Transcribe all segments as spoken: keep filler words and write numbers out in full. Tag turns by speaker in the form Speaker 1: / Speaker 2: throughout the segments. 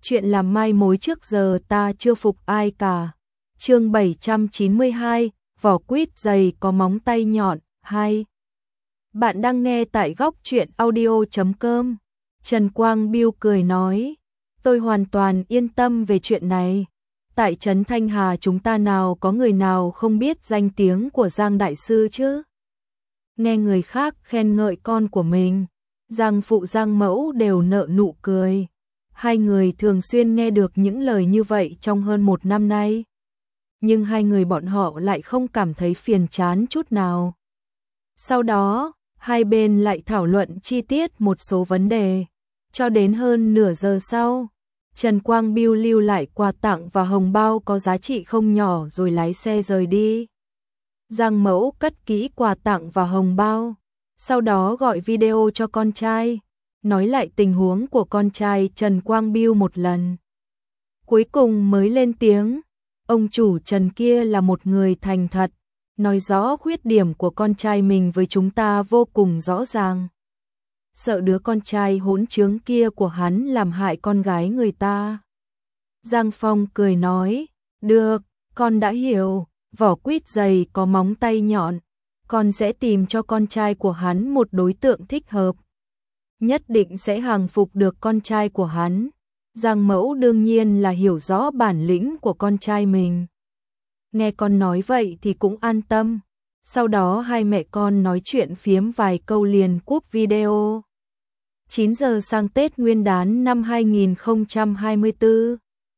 Speaker 1: chuyện làm mai mối trước giờ ta chưa phục ai cả. Chương bảy trăm chín mươi hai, vỏ quýt dày có móng tay nhọn, hai. Bạn đang nghe tại góc truyện audio chấm com. Trần Quang Biêu cười nói, tôi hoàn toàn yên tâm về chuyện này. Tại trấn Thanh Hà chúng ta nào có người nào không biết danh tiếng của Giang đại sư chứ? Nghe người khác khen ngợi con của mình, Giang phụ Giang mẫu đều nở nụ cười. Hai người thường xuyên nghe được những lời như vậy trong hơn một năm nay. Nhưng hai người bọn họ lại không cảm thấy phiền chán chút nào. Sau đó, hai bên lại thảo luận chi tiết một số vấn đề. Cho đến hơn nửa giờ sau, Trần Quang Biêu lưu lại quà tặng và hồng bao có giá trị không nhỏ rồi lái xe rời đi. Giang mẫu cất kỹ quà tặng và hồng bao, sau đó gọi video cho con trai, nói lại tình huống của con trai Trần Quang Biêu một lần. Cuối cùng mới lên tiếng, ông chủ Trần kia là một người thành thật, nói rõ khuyết điểm của con trai mình với chúng ta vô cùng rõ ràng. Sợ đứa con trai hỗn trướng kia của hắn làm hại con gái người ta. Giang Phong cười nói, được, con đã hiểu, vỏ quýt dày có móng tay nhọn, con sẽ tìm cho con trai của hắn một đối tượng thích hợp. Nhất định sẽ hàng phục được con trai của hắn. Giang mẫu đương nhiên là hiểu rõ bản lĩnh của con trai mình. Nghe con nói vậy thì cũng an tâm. Sau đó hai mẹ con nói chuyện phiếm vài câu liền cúp video. chín giờ sang Tết Nguyên đán năm hai nghìn không trăm hai mươi tư.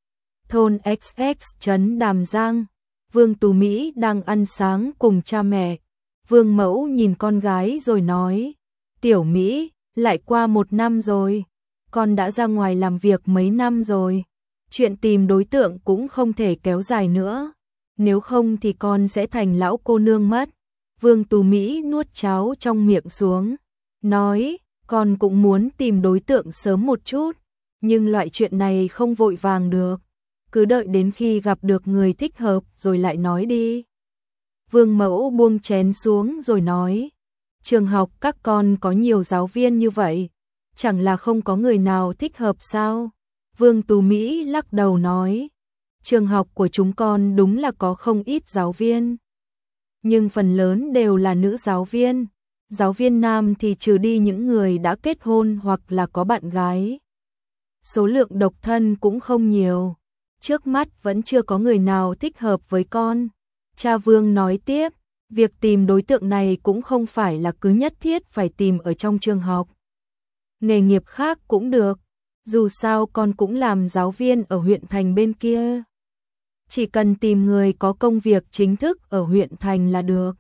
Speaker 1: Thôn ích ích trấn Đàm Giang, Vương Tú Mỹ đang ăn sáng cùng cha mẹ. Vương mẫu nhìn con gái rồi nói, Tiểu Mỹ, lại qua một năm rồi, con đã ra ngoài làm việc mấy năm rồi. Chuyện tìm đối tượng cũng không thể kéo dài nữa, nếu không thì con sẽ thành lão cô nương mất. Vương Tú Mỹ nuốt cháo trong miệng xuống, nói, con cũng muốn tìm đối tượng sớm một chút, nhưng loại chuyện này không vội vàng được, cứ đợi đến khi gặp được người thích hợp rồi lại nói đi. Vương mẫu buông chén xuống rồi nói, trường học các con có nhiều giáo viên như vậy, chẳng là không có người nào thích hợp sao? Vương Tú Mỹ lắc đầu nói, trường học của chúng con đúng là có không ít giáo viên, nhưng phần lớn đều là nữ giáo viên. Giáo viên nam thì trừ đi những người đã kết hôn hoặc là có bạn gái. Số lượng độc thân cũng không nhiều. Trước mắt vẫn chưa có người nào thích hợp với con. Cha Vương nói tiếp, việc tìm đối tượng này cũng không phải là cứ nhất thiết phải tìm ở trong trường học. Nghề nghiệp khác cũng được, dù sao con cũng làm giáo viên ở huyện thành bên kia. Chỉ cần tìm người có công việc chính thức ở huyện thành là được.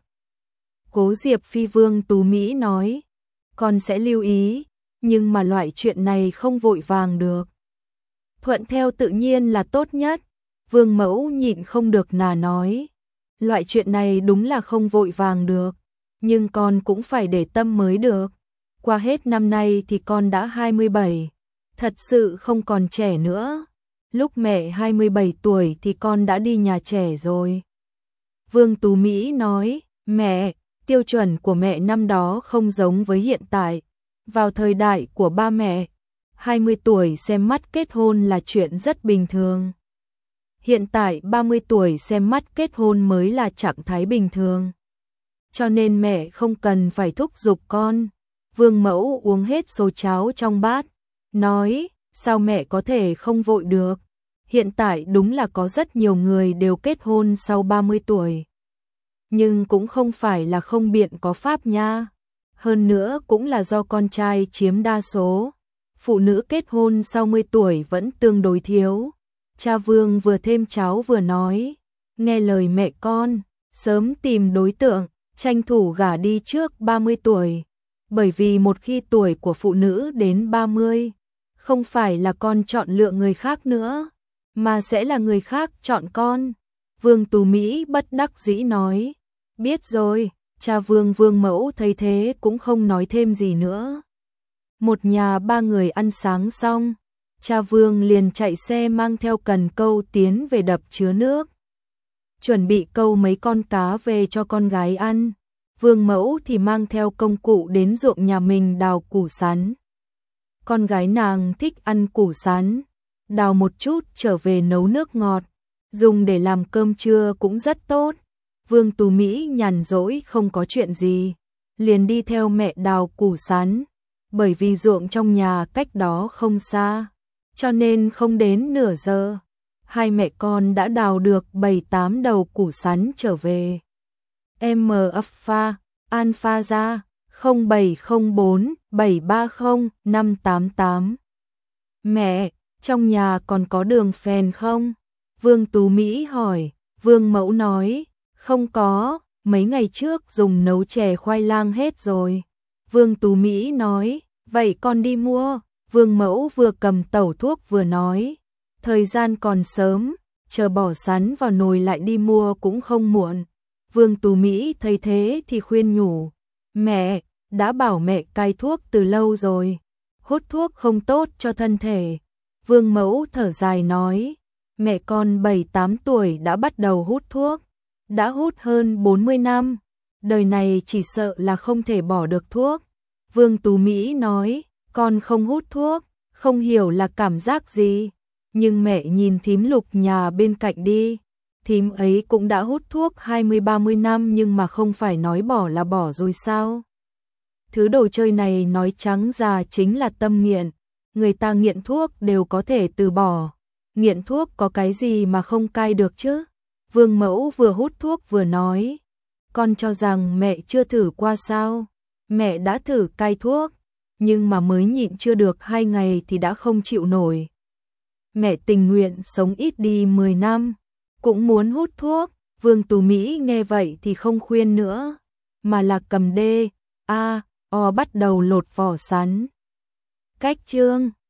Speaker 1: Cố Diệp Phi Vương Tú Mỹ nói, con sẽ lưu ý, nhưng mà loại chuyện này không vội vàng được. Thuận theo tự nhiên là tốt nhất. Vương mẫu nhịn không được nà nói, loại chuyện này đúng là không vội vàng được, nhưng con cũng phải để tâm mới được. Qua hết năm nay thì con đã hai mươi bảy, thật sự không còn trẻ nữa. Lúc mẹ hai mươi bảy tuổi thì con đã đi nhà trẻ rồi. Vương Tú Mỹ nói, mẹ, tiêu chuẩn của mẹ năm đó không giống với hiện tại. Vào thời đại của ba mẹ, hai mươi tuổi xem mắt kết hôn là chuyện rất bình thường. Hiện tại ba mươi tuổi xem mắt kết hôn mới là trạng thái bình thường. Cho nên mẹ không cần phải thúc giục con. Vương mẫu uống hết số cháo trong bát, nói, sao mẹ có thể không vội được. Hiện tại đúng là có rất nhiều người đều kết hôn sau ba mươi tuổi. Nhưng cũng không phải là không biện có pháp nha. Hơn nữa cũng là do con trai chiếm đa số. Phụ nữ kết hôn sau mươi tuổi vẫn tương đối thiếu. Cha Vương vừa thêm cháo vừa nói, nghe lời mẹ con, sớm tìm đối tượng, tranh thủ gả đi trước ba mươi tuổi. Bởi vì một khi tuổi của phụ nữ đến ba mươi, không phải là con chọn lựa người khác nữa, mà sẽ là người khác chọn con. Vương Tú Mỹ bất đắc dĩ nói, biết rồi. Cha Vương Vương mẫu thấy thế cũng không nói thêm gì nữa. Một nhà ba người ăn sáng xong, cha Vương liền chạy xe mang theo cần câu tiến về đập chứa nước, chuẩn bị câu mấy con cá về cho con gái ăn. Vương mẫu thì mang theo công cụ đến ruộng nhà mình đào củ sắn. Con gái nàng thích ăn củ sắn, đào một chút trở về nấu nước ngọt, dùng để làm cơm trưa cũng rất tốt. Vương Tú Mỹ nhàn rỗi không có chuyện gì, liền đi theo mẹ đào củ sắn, bởi vì ruộng trong nhà cách đó không xa, cho nên không đến nửa giờ, hai mẹ con đã đào được bảy tám đầu củ sắn trở về. M Alpha, Alpha ra, không bảy không bốn bảy ba không năm tám tám. Mẹ, trong nhà còn có đường phèn không? Vương Tú Mỹ hỏi. Vương Mẫu nói, không có, mấy ngày trước dùng nấu chè khoai lang hết rồi. Vương Tú Mỹ nói, vậy con đi mua. Vương Mẫu vừa cầm tẩu thuốc vừa nói, thời gian còn sớm, chờ bỏ sắn vào nồi lại đi mua cũng không muộn. Vương Tú Mỹ thấy thế thì khuyên nhủ, mẹ, đã bảo mẹ cai thuốc từ lâu rồi, hút thuốc không tốt cho thân thể. Vương Mẫu thở dài nói, mẹ con bảy tám tuổi đã bắt đầu hút thuốc, đã hút hơn bốn mươi năm, đời này chỉ sợ là không thể bỏ được thuốc. Vương Tú Mỹ nói, con không hút thuốc, không hiểu là cảm giác gì, nhưng mẹ nhìn thím Lục nhà bên cạnh đi, thím ấy cũng đã hút thuốc hai mươi ba mươi năm nhưng mà không phải nói bỏ là bỏ rồi sao? Thứ đồ chơi này nói trắng ra chính là tâm nghiện, người ta nghiện thuốc đều có thể từ bỏ, nghiện thuốc có cái gì mà không cai được chứ? Vương Mẫu vừa hút thuốc vừa nói, con cho rằng mẹ chưa thử qua sao? Mẹ đã thử cai thuốc, nhưng mà mới nhịn chưa được hai ngày thì đã không chịu nổi. Mẹ tình nguyện sống ít đi mười năm, cũng muốn hút thuốc. Vương Tú Mỹ nghe vậy thì không khuyên nữa, mà là cầm đê, a, o bắt đầu lột vỏ sắn. Cách chương